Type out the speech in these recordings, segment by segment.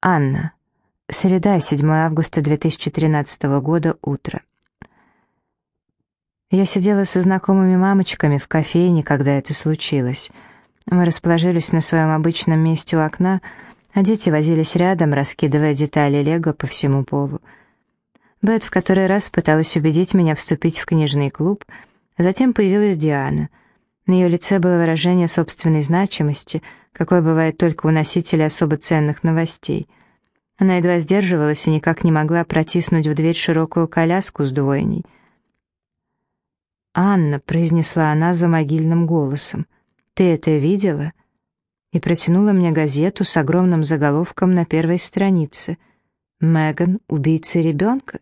Анна. Среда, 7 августа 2013 года, утро. Я сидела со знакомыми мамочками в кофейне, когда это случилось. Мы расположились на своем обычном месте у окна, а дети возились рядом, раскидывая детали лего по всему полу. Бет в который раз пыталась убедить меня вступить в книжный клуб, а затем появилась Диана. На ее лице было выражение собственной значимости, какое бывает только у носителей особо ценных новостей. Она едва сдерживалась и никак не могла протиснуть в дверь широкую коляску с двойней. «Анна», — произнесла она за могильным голосом, — «ты это видела?» И протянула мне газету с огромным заголовком на первой странице. «Меган, убийца ребенка?»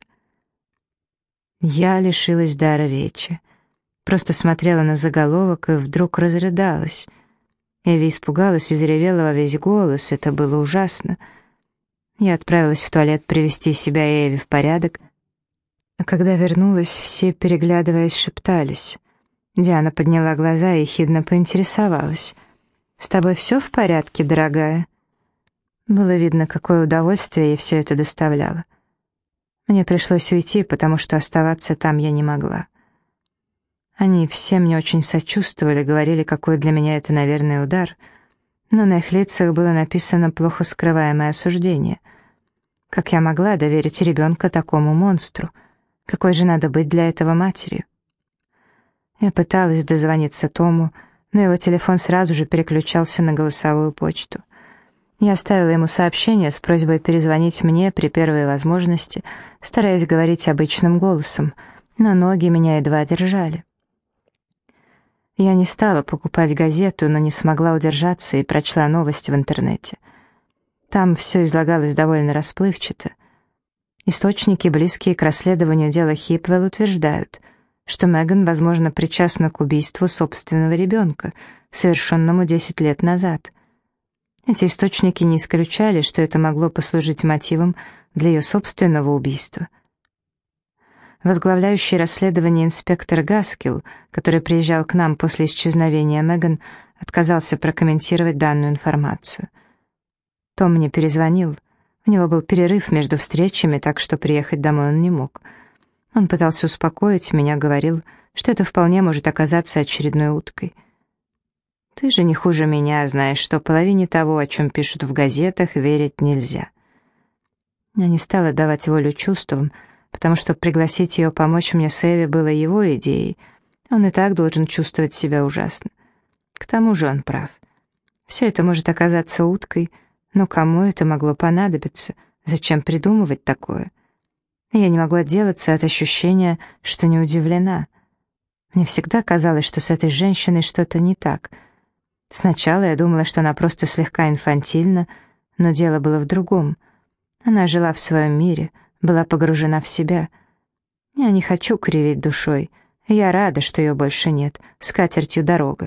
Я лишилась дара речи. Просто смотрела на заголовок и вдруг разрыдалась. Эви испугалась и заревела во весь голос, это было ужасно. Я отправилась в туалет привести себя и Эви в порядок, а когда вернулась, все, переглядываясь, шептались. Диана подняла глаза и ехидно поинтересовалась: «С тобой все в порядке, дорогая?» Было видно, какое удовольствие ей все это доставляло. Мне пришлось уйти, потому что оставаться там я не могла. Они все мне очень сочувствовали, говорили, какой для меня это, наверное, удар, но на их лицах было написано плохо скрываемое осуждение. Как я могла доверить ребенка такому монстру? Какой же надо быть для этого матерью? Я пыталась дозвониться Тому, но его телефон сразу же переключался на голосовую почту. Я оставила ему сообщение с просьбой перезвонить мне при первой возможности, стараясь говорить обычным голосом, но ноги меня едва держали. Я не стала покупать газету, но не смогла удержаться и прочла новость в интернете. Там все излагалось довольно расплывчато. Источники, близкие к расследованию дела Хипвелл, утверждают, что Меган, возможно, причастна к убийству собственного ребенка, совершенному 10 лет назад. Эти источники не исключали, что это могло послужить мотивом для ее собственного убийства. Возглавляющий расследование инспектор Гаскил, который приезжал к нам после исчезновения Меган, отказался прокомментировать данную информацию. Том мне перезвонил. У него был перерыв между встречами, так что приехать домой он не мог. Он пытался успокоить меня, говорил, что это вполне может оказаться очередной уткой. «Ты же не хуже меня знаешь, что половине того, о чем пишут в газетах, верить нельзя». Я не стала давать волю чувствам, потому что пригласить ее помочь мне с Эви было его идеей. Он и так должен чувствовать себя ужасно. К тому же он прав. Все это может оказаться уткой, но кому это могло понадобиться? Зачем придумывать такое? Я не могу отделаться от ощущения, что не удивлена. Мне всегда казалось, что с этой женщиной что-то не так. Сначала я думала, что она просто слегка инфантильна, но дело было в другом. Она жила в своем мире, была погружена в себя. Я не хочу кривить душой. Я рада, что ее больше нет. С катертью дорога.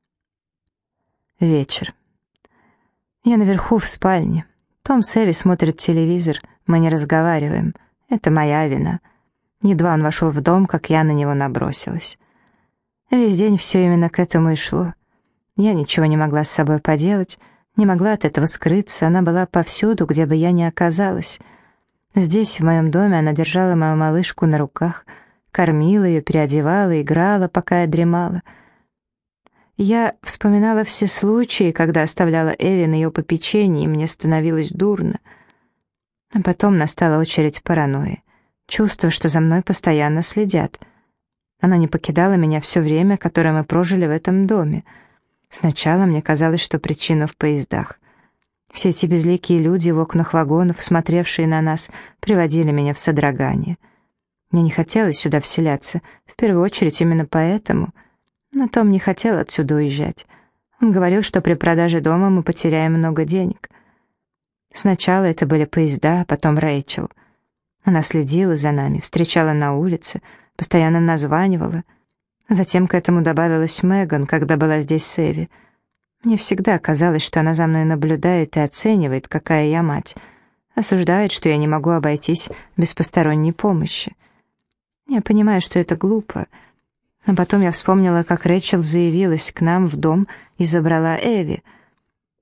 Вечер. Я наверху в спальне. Том с Эви смотрят телевизор. Мы не разговариваем. Это моя вина. Едва он вошел в дом, как я на него набросилась. Весь день все именно к этому и шло. Я ничего не могла с собой поделать, не могла от этого скрыться, она была повсюду, где бы я ни оказалась. Здесь, в моем доме, она держала мою малышку на руках, кормила ее, переодевала, играла, пока я дремала. Я вспоминала все случаи, когда оставляла Эви на ее попечении, и мне становилось дурно. А потом настала очередь паранойи. Чувство, что за мной постоянно следят. Оно не покидало меня все время, которое мы прожили в этом доме. Сначала мне казалось, что причина в поездах. Все эти безликие люди в окнах вагонов, смотревшие на нас, приводили меня в содрогание. Мне не хотелось сюда вселяться, в первую очередь именно поэтому. Но Том не хотел отсюда уезжать. Он говорил, что при продаже дома мы потеряем много денег. Сначала это были поезда, а потом Рэйчел. Она следила за нами, встречала на улице, постоянно названивала. Затем к этому добавилась Меган, когда была здесь с Эви. Мне всегда казалось, что она за мной наблюдает и оценивает, какая я мать, осуждает, что я не могу обойтись без посторонней помощи. Я понимаю, что это глупо, но потом я вспомнила, как Рэйчел заявилась к нам в дом и забрала Эви.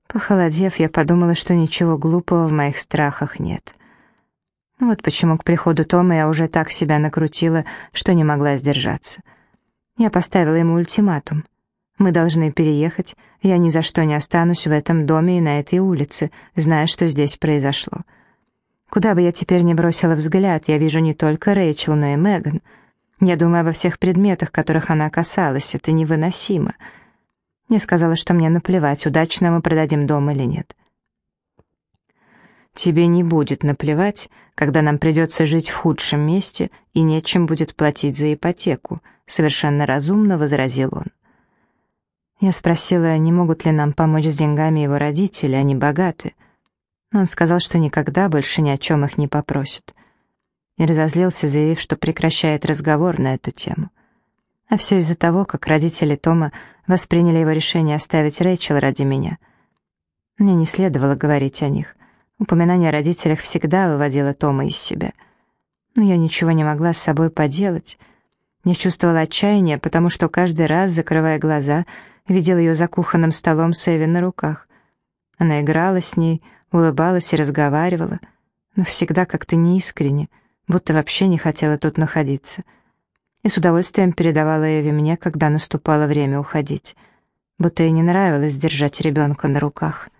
Похолодев, я подумала, что ничего глупого в моих страхах нет. Вот почему к приходу Тома я уже так себя накрутила, что не могла сдержаться. Я поставила ему ультиматум. Мы должны переехать, я ни за что не останусь в этом доме и на этой улице, зная, что здесь произошло. Куда бы я теперь ни бросила взгляд, я вижу не только Рэйчел, но и Меган. Я думаю обо всех предметах, которых она касалась, это невыносимо. Я сказала, что мне наплевать, удачно мы продадим дом или нет. Тебе не будет наплевать, когда нам придется жить в худшем месте и нечем будет платить за ипотеку, совершенно разумно возразил он. Я спросила, не могут ли нам помочь с деньгами его родители, они богаты. Но он сказал, что никогда больше ни о чем их не попросит. И разозлился, заявив, что прекращает разговор на эту тему. А все из-за того, как родители Тома восприняли его решение оставить Рэйчел ради меня. Мне не следовало говорить о них. Упоминание о родителях всегда выводило Тома из себя. Но я ничего не могла с собой поделать. Я чувствовала отчаяние, потому что каждый раз, закрывая глаза, видела ее за кухонным столом с Эви на руках. Она играла с ней, улыбалась и разговаривала, но всегда как-то неискренне, будто вообще не хотела тут находиться. И с удовольствием передавала Эви мне, когда наступало время уходить, будто ей не нравилось держать ребенка на руках.